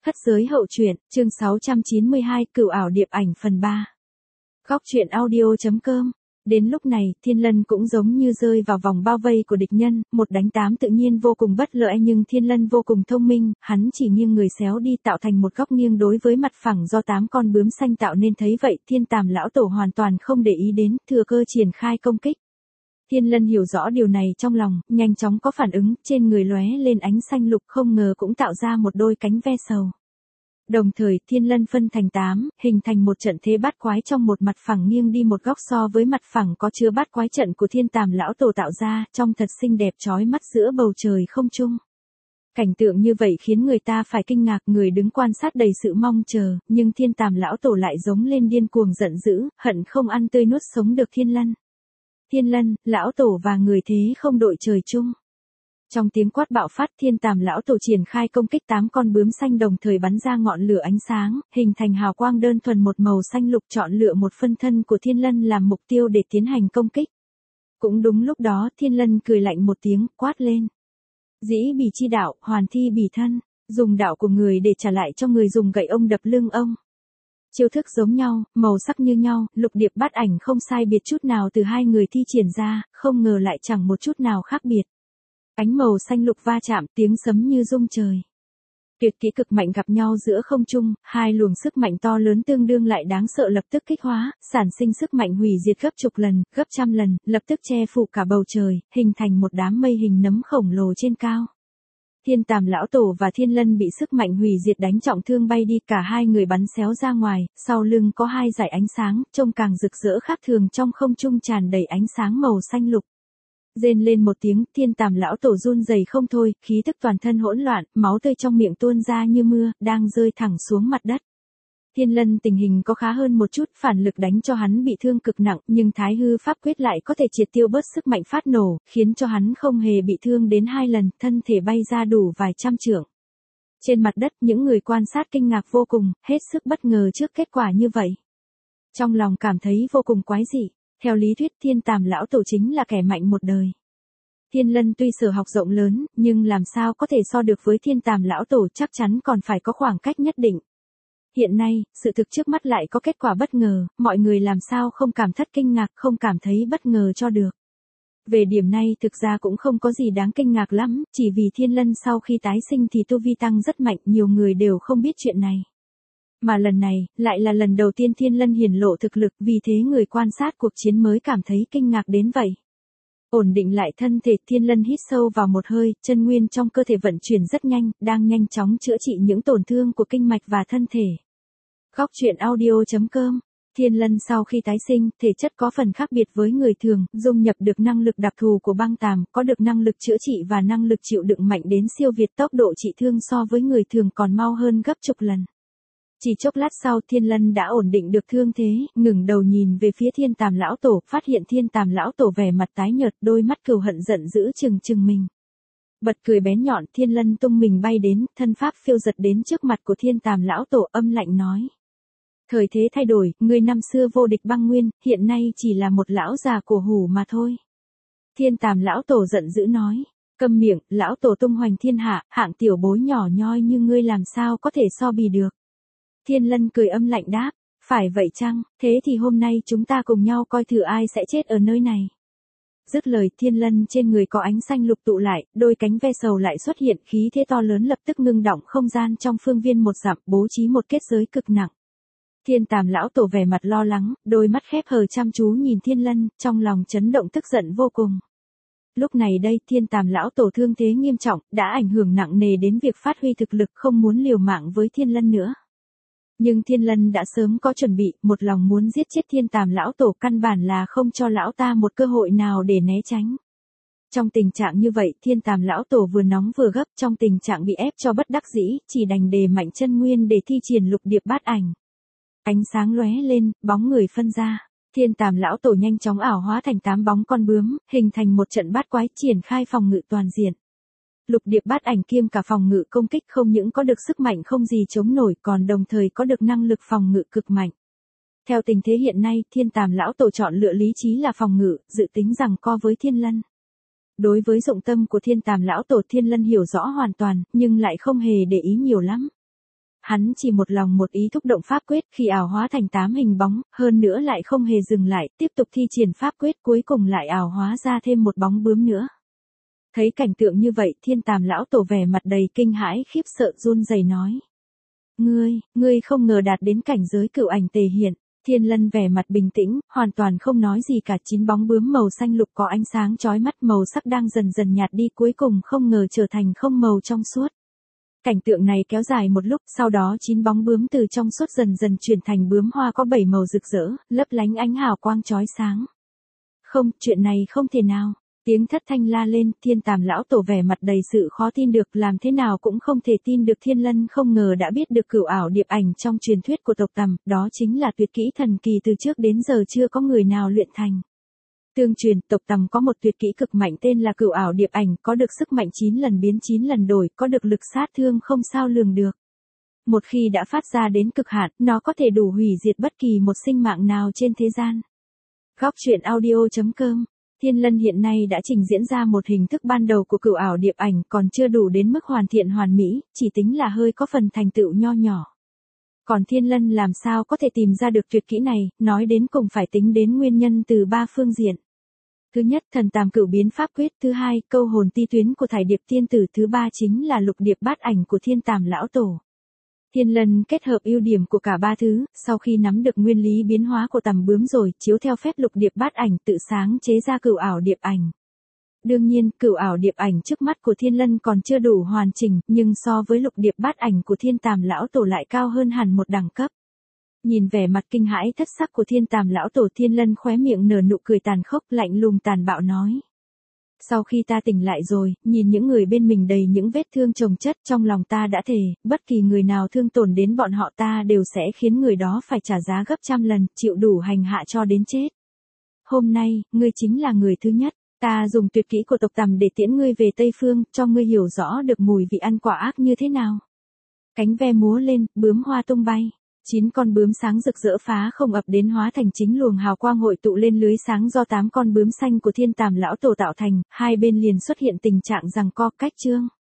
Thất giới hậu truyện, chương 692, Cửu ảo điệp ảnh phần 3. Góc truyện audio.com. Đến lúc này, Thiên Lân cũng giống như rơi vào vòng bao vây của địch nhân, một đánh tám tự nhiên vô cùng bất lợi, nhưng Thiên Lân vô cùng thông minh, hắn chỉ nghiêng người xéo đi tạo thành một góc nghiêng đối với mặt phẳng do 8 con bướm xanh tạo nên, thấy vậy, Thiên Tàm lão tổ hoàn toàn không để ý đến, thừa cơ triển khai công kích. Thiên Lân hiểu rõ điều này trong lòng, nhanh chóng có phản ứng, trên người lóe lên ánh xanh lục, không ngờ cũng tạo ra một đôi cánh ve sầu. Đồng thời, Thiên Lân phân thành 8, hình thành một trận thế bát quái trong một mặt phẳng nghiêng đi một góc so với mặt phẳng có chứa bát quái trận của Thiên Tàm lão tổ tạo ra, trông thật xinh đẹp chói mắt giữa bầu trời không trung. Cảnh tượng như vậy khiến người ta phải kinh ngạc, người đứng quan sát đầy sự mong chờ, nhưng Thiên Tàm lão tổ lại giống lên điên cuồng giận dữ, hận không ăn tươi nuốt sống được Thiên Lân. Thiên Lân, lão tổ và người thế không đội trời chung. Trong tiếng quát bạo phát, Thiên Tàm lão tổ triển khai công kích, 8 con bướm xanh đồng thời bắn ra ngọn lửa ánh sáng, hình thành hào quang đơn thuần một màu xanh lục, chọn lựa một phân thân của Thiên Lân làm mục tiêu để tiến hành công kích. Cũng đúng lúc đó, Thiên Lân cười lạnh một tiếng, quát lên. Dĩ bỉ chi đạo, hoàn thi bỉ thân, dùng đạo của người để trả lại cho người, dùng gậy ông đập lưng ông. Chiêu thức giống nhau, màu sắc như nhau, lục điệp bát ảnh không sai biệt chút nào từ hai người thi triển ra, không ngờ lại chẳng một chút nào khác biệt. Ánh màu xanh lục va chạm, tiếng sấm như rung trời. Tuyệt kỹ cực mạnh gặp nhau giữa không trung, hai luồng sức mạnh to lớn tương đương lại đáng sợ lập tức kích hóa, sản sinh sức mạnh hủy diệt gấp chục lần, gấp trăm lần, lập tức che phủ cả bầu trời, hình thành một đám mây hình nấm khổng lồ trên cao. Thiên Tàm lão tổ và Thiên Lân bị sức mạnh hủy diệt đánh trọng thương bay đi, cả hai người bắn xéo ra ngoài, sau lưng có hai dải ánh sáng, trông càng rực rỡ khác thường, trong không trung tràn đầy ánh sáng màu xanh lục. Rên lên một tiếng, Thiên Tàm lão tổ run rẩy không thôi, khí tức toàn thân hỗn loạn, máu tươi trong miệng tuôn ra như mưa, đang rơi thẳng xuống mặt đất. Thiên Lân tình hình có khá hơn một chút, phản lực đánh cho hắn bị thương cực nặng, nhưng Thái Hư pháp quyết lại có thể triệt tiêu bớt sức mạnh phát nổ, khiến cho hắn không hề bị thương đến 2 lần, thân thể bay ra đủ vài trăm trượng. Trên mặt đất, những người quan sát kinh ngạc vô cùng, hết sức bất ngờ trước kết quả như vậy. Trong lòng cảm thấy vô cùng quái dị. Theo lý thuyết, Thiên Tàm lão tổ chính là kẻ mạnh một đời. Thiên Lân tuy sở học rộng lớn, nhưng làm sao có thể so được với Thiên Tàm lão tổ, chắc chắn còn phải có khoảng cách nhất định. Hiện nay, sự thực trước mắt lại có kết quả bất ngờ, mọi người làm sao không cảm thất kinh ngạc, không cảm thấy bất ngờ cho được. Về điểm này thực ra cũng không có gì đáng kinh ngạc lắm, chỉ vì Thiên Lân sau khi tái sinh thì tu vi tăng rất mạnh, nhiều người đều không biết chuyện này. Mà lần này, lại là lần đầu tiên Thiên Lân hiển lộ thực lực, vì thế người quan sát cuộc chiến mới cảm thấy kinh ngạc đến vậy. Ổn định lại thân thể, Thiên Lân hít sâu vào một hơi, chân nguyên trong cơ thể vận chuyển rất nhanh, đang nhanh chóng chữa trị những tổn thương của kinh mạch và thân thể. Góc truyện audio.com. Thiên Lân sau khi tái sinh, thể chất có phần khác biệt với người thường, dung nhập được năng lực đặc thù của băng tàm, có được năng lực chữa trị và năng lực chịu đựng mạnh đến siêu việt, tốc độ trị thương so với người thường còn mau hơn gấp chục lần. Chỉ chốc lát sau, Thiên Lân đã ổn định được thương thế, ngẩng đầu nhìn về phía Thiên Tàm lão tổ, phát hiện Thiên Tàm lão tổ vẻ mặt tái nhợt, đôi mắt cừu hận giận dữ trừng mình. Bật cười bén nhọn, Thiên Lân tung mình bay đến, thân pháp phiêu giật đến trước mặt của Thiên Tàm lão tổ, âm lạnh nói: Thời thế thay đổi, ngươi năm xưa vô địch băng nguyên, hiện nay chỉ là một lão già cổ hủ mà thôi. Thiên Tàm lão tổ giận dữ nói: Câm miệng, lão tổ tung hoành thiên hạ, hạng tiểu bối nhỏ nhoi như ngươi làm sao có thể so bì được. Thiên Lân cười âm lạnh đáp: Phải vậy chăng, thế thì hôm nay chúng ta cùng nhau coi thử ai sẽ chết ở nơi này. Dứt lời, Thiên Lân trên người có ánh xanh lục tụ lại, đôi cánh ve sầu lại xuất hiện, khí thế to lớn lập tức ngưng động không gian trong phương viên một dặm, bố trí một kết giới cực nặng. Thiên Tàm lão tổ vẻ mặt lo lắng, đôi mắt khép hờ chăm chú nhìn Thiên Lân, trong lòng chấn động tức giận vô cùng. Lúc này đây, Thiên Tàm lão tổ thương thế nghiêm trọng, đã ảnh hưởng nặng nề đến việc phát huy thực lực, không muốn liều mạng với Thiên Lân nữa. Nhưng Thiên Lân đã sớm có chuẩn bị, một lòng muốn giết chết Thiên Tàm lão tổ, căn bản là không cho lão ta một cơ hội nào để né tránh. Trong tình trạng như vậy, Thiên Tàm lão tổ vừa nóng vừa gấp, trong tình trạng bị ép cho bất đắc dĩ, chỉ đành đề mạnh chân nguyên để thi triển lục điệp bát ảnh. Ánh sáng lóe lên, bóng người phân ra. Thiên Tàm lão tổ nhanh chóng ảo hóa thành 8 bóng con bướm, hình thành một trận bát quái, triển khai phòng ngự toàn diện. Lục điệp bát ảnh kiêm cả phòng ngự công kích, không những có được sức mạnh không gì chống nổi, còn đồng thời có được năng lực phòng ngự cực mạnh. Theo tình thế hiện nay, Thiên Tàm lão tổ chọn lựa lý trí là phòng ngự, dự tính rằng co với Thiên Lân. Đối với dụng tâm của Thiên Tàm lão tổ, Thiên Lân hiểu rõ hoàn toàn, nhưng lại không hề để ý nhiều lắm. hắn chỉ một lòng một ý thúc động pháp quyết khi ảo hóa thành 8 hình bóng, hơn nữa lại không hề dừng lại, tiếp tục thi triển pháp quyết cuối cùng lại ảo hóa ra thêm một bóng bướm nữa. Thấy cảnh tượng như vậy, Thiên Tàm lão tổ vẻ mặt đầy kinh hãi khiếp sợ run rẩy nói. Ngươi không ngờ đạt đến cảnh giới cửu ảnh tề hiện. Thiên Lân vẻ mặt bình tĩnh, hoàn toàn không nói gì cả. 9 bóng bướm màu xanh lục có ánh sáng chói mắt màu sắc đang dần dần nhạt đi cuối cùng không ngờ trở thành không màu trong suốt. Cảnh tượng này kéo dài một lúc, sau đó 9 bóng bướm từ trong suốt dần dần chuyển thành bướm hoa có 7 màu rực rỡ, lấp lánh ánh hào quang chói sáng. Không, chuyện này không thể nào. Tiếng thất thanh la lên, Thiên Tàm lão tổ vẻ mặt đầy sự khó tin được, làm thế nào cũng không thể tin được. Thiên Lân không ngờ đã biết được cửu ảo điệp ảnh trong truyền thuyết của tộc Tầm, đó chính là tuyệt kỹ thần kỳ từ trước đến giờ chưa có người nào luyện thành. Tương truyền, tộc Tầm có một tuyệt kỹ cực mạnh tên là cửu ảo điệp ảnh, có được sức mạnh 9 lần biến 9 lần đổi, có được lực sát thương không sao lường được. Một khi đã phát ra đến cực hạn, nó có thể đủ hủy diệt bất kỳ một sinh mạng nào trên thế gian. Góc truyện audio.com. Thiên Lân hiện nay đã trình diễn ra một hình thức ban đầu của cửu ảo điệp ảnh, còn chưa đủ đến mức hoàn thiện hoàn mỹ, chỉ tính là hơi có phần thành tựu nho nhỏ. Còn Thiên Lân làm sao có thể tìm ra được tuyệt kỹ này, nói đến cùng phải tính đến nguyên nhân từ 3 phương diện. Thứ nhất, thần tàm cửu biến pháp quyết, thứ hai, câu hồn ti tuyến của thải điệp tiên tử, thứ ba chính là lục điệp bát ảnh của Thiên Tàm lão tổ. Thiên Lân kết hợp ưu điểm của cả ba thứ, sau khi nắm được nguyên lý biến hóa của tầm bướm rồi, chiếu theo phép lục điệp bát ảnh tự sáng chế ra cửu ảo điệp ảnh. Đương nhiên, cửu ảo điệp ảnh trước mắt của Thiên Lân còn chưa đủ hoàn chỉnh, nhưng so với lục điệp bát ảnh của Thiên Tàm lão tổ lại cao hơn hẳn một đẳng cấp. Nhìn vẻ mặt kinh hãi thất sắc của Thiên Tàm lão tổ, Thiên Lân khóe miệng nở nụ cười tàn khốc, lạnh lùng tàn bạo nói. Sau khi ta tỉnh lại rồi, nhìn những người bên mình đầy những vết thương chồng chất, trong lòng ta đã thề, bất kỳ người nào thương tổn đến bọn họ ta đều sẽ khiến người đó phải trả giá gấp trăm lần, chịu đủ hành hạ cho đến chết. Hôm nay, ngươi chính là người thứ nhất, ta dùng tuyệt kỹ của tộc Tầm để tiễn ngươi về Tây Phương, cho ngươi hiểu rõ được mùi vị ăn quả ác như thế nào. Cánh ve múa lên, bướm hoa tung bay. 9 con bướm sáng rực rỡ phá không ập đến hóa thành chính luồng hào quang hội tụ lên lưới sáng do 8 con bướm xanh của Thiên Tàm lão tổ tạo thành, hai bên liền xuất hiện tình trạng giằng co cách chương.